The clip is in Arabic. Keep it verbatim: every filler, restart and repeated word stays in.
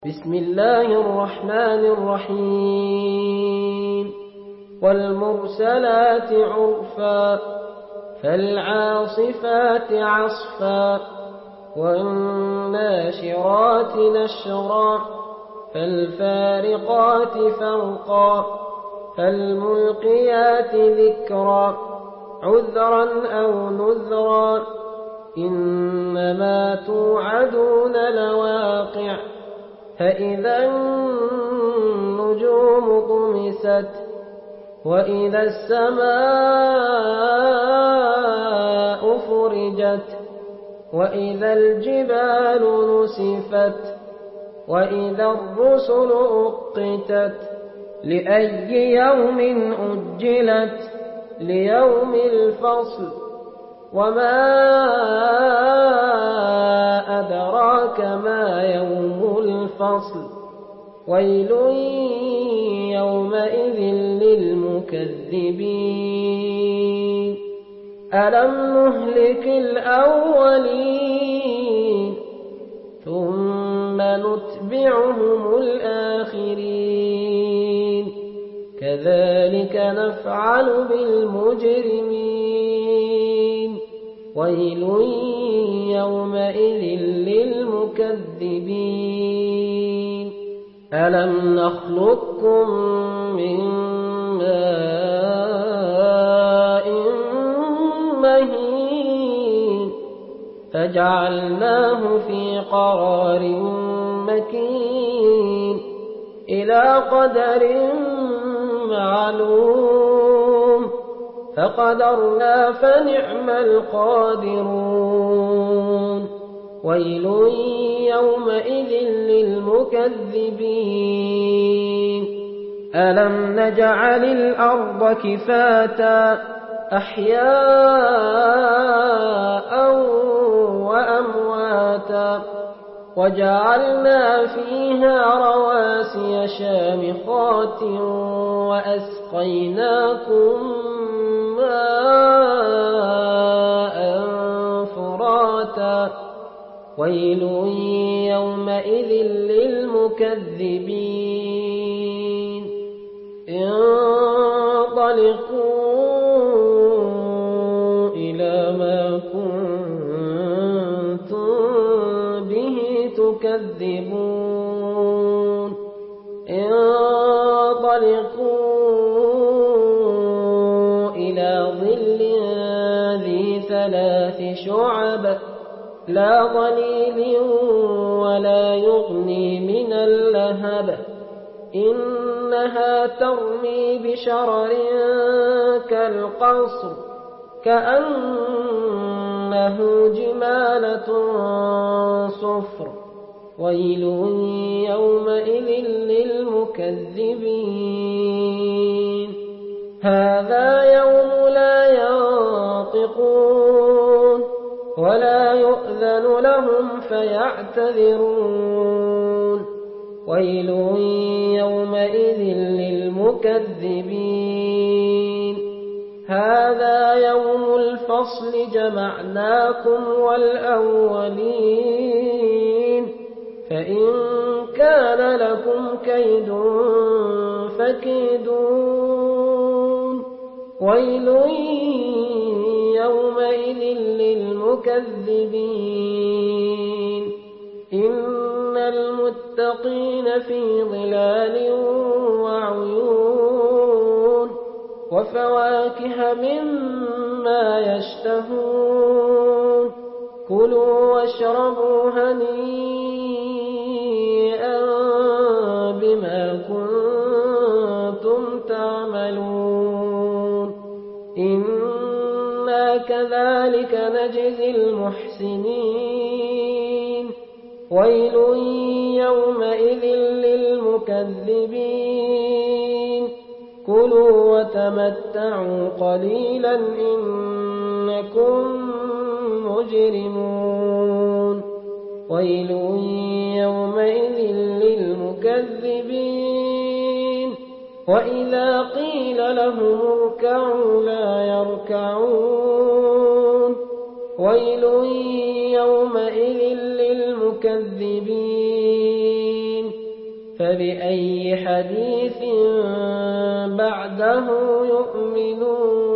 بسم الله الرحمن الرحيم والمرسلات عرفا فالعاصفات عصفا والناشرات نشرا فالفارقات فرقا فالملقيات ذكرا عذرا أو نذرا إنما توعدون لواقع فإذا النجوم طمست وإذا السماء فرجت وإذا الجبال نسفت وإذا الرسل أقتت لأي يوم أجلت ليوم الفصل وما أدراك ما يوم الفصل ويل يومئذ للمكذبين ألم نهلك الأولين ثم نتبعهم الآخرين كذلك نفعل بالمجرمين ويل يومئذ للمكذبين ألم نخلقكم من ماء مهين فجعلناه في قرار مكين إلى قدر معلوم فقدرنا فنعم القادرون ويل يومئذ للمكذبين ألم نجعل الأرض كفاتا أحياء وأمواتا وجعلنا فيها رواسي شامخات وأسقيناكم ماء فراتا ويل يومئذ للمكذبين انطلقوا إلى ما كنتم به تكذبون انطلقوا إلى ظل ذي ثلاث شعب لا ظليل ولا يغني من اللهب إنها ترمي بشرر كالقصر كأنه جمالة صفر ويل يومئذ للمكذبين هذا يوم لا ينطقون ولا يؤذن لهم فيعتذرون ويل يومئذ للمكذبين هذا يوم الفصل جمعناكم والأولين فإن كان لكم كيد فكيدون ويل يومئذ للمكذبين إن المتقين في ظلال وعيون وفواكه مما يشتهون كلوا واشربوا هنيئا بما كنتم تعملون إنا كذلك نجزي المحسنين ويل يومئذ للمكذبين كلوا وتمتعوا قليلا إنكم مجرمون ويل يومئذ للمكذبين وإذا قيل لهم اركعوا لا يركعون ويل يومئذ للمكذبين فبأي حديث بعده يؤمنون